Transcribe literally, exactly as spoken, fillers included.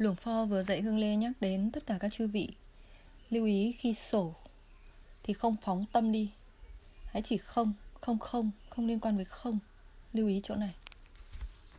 Luồng Pho vừa dạy Hương Lê nhắc đến tất cả các chư vị lưu ý khi sổ thì không phóng tâm đi. Hãy chỉ không, không không, không liên quan với không. Lưu ý chỗ này.